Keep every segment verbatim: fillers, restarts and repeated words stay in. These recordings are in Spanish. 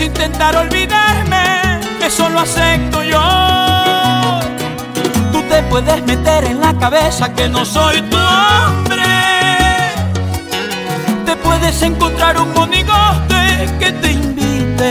intentar olvidarme, eso lo acepto yo. Tú te puedes meter en la cabeza que no soy tu hombre. Te puedes encontrar un monigote que te invite,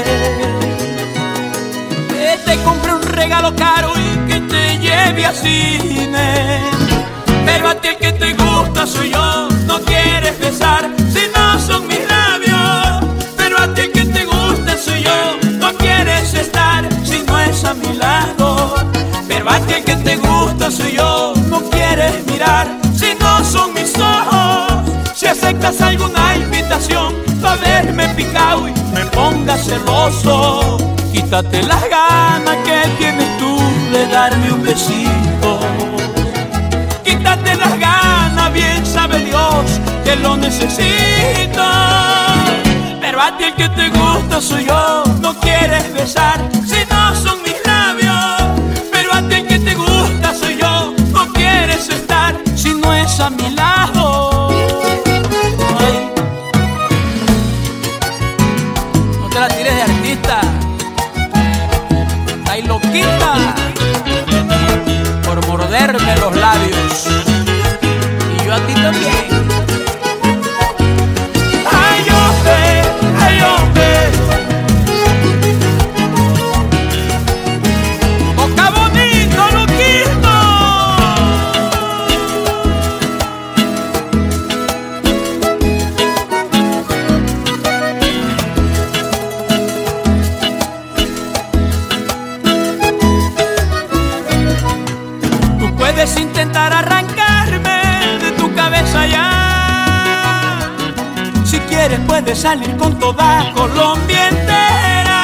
que te compre un regalo caro y que te lleve a cine. Pero a ti el que te gusta soy yo, no quieres besar si no son mis labios. Pero a ti el que te gusta soy yo, no quieres estar si no es a mi lado. Pero a ti el que te gusta soy yo, no quieres mirar si no son mis ojos. Si aceptas alguna invitación pa' verme picado y me pongas celoso, quítate las ganas que tienes tú de darme un besito. Quítate las ganas, bien sabe Dios que lo necesito. Pero a ti el que te gusta soy yo, no quieres besar si no son mis labios. Pero a ti el que te gusta soy yo, no quieres estar si no es a mi lado. Ay. No te la tires de artista, ay loquita, por morderme los labios, y yo a ti también. Ay, hombre, ay, hombre, boca bonito, loquito. Tú puedes intentar arrancarme de tu cabeza ya. Si quieres puedes salir con toda Colombia entera.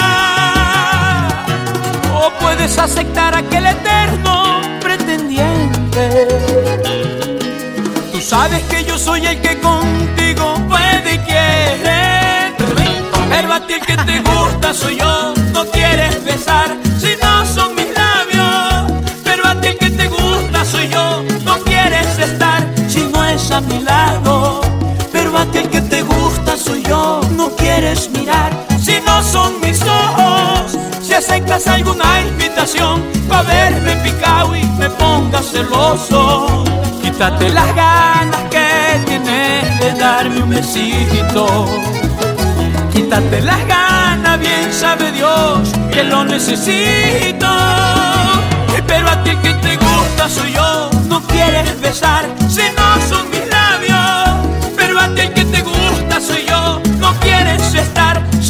O puedes aceptar aquel eterno pretendiente. Tú sabes que yo soy el que contigo puede y quiere. Pero a ti el que te gusta soy yo, no quieres besar si no son mis labios. Pero a ti el que te gusta soy yo, no quieres estar si no es a mi lado. Pero a ti el que te gusta soy yo, no quieres mirar si no son mis ojos. Si aceptas alguna invitación pa' verme picado y me pongas celoso, quítate las ganas que tienes de darme un besito. Quítate las ganas, bien sabe Dios que lo necesito. Pero a ti el que te gusta soy yo, no quieres besar si no son mis labios. Pero a ti el que te gusta soy yo, no quieres estar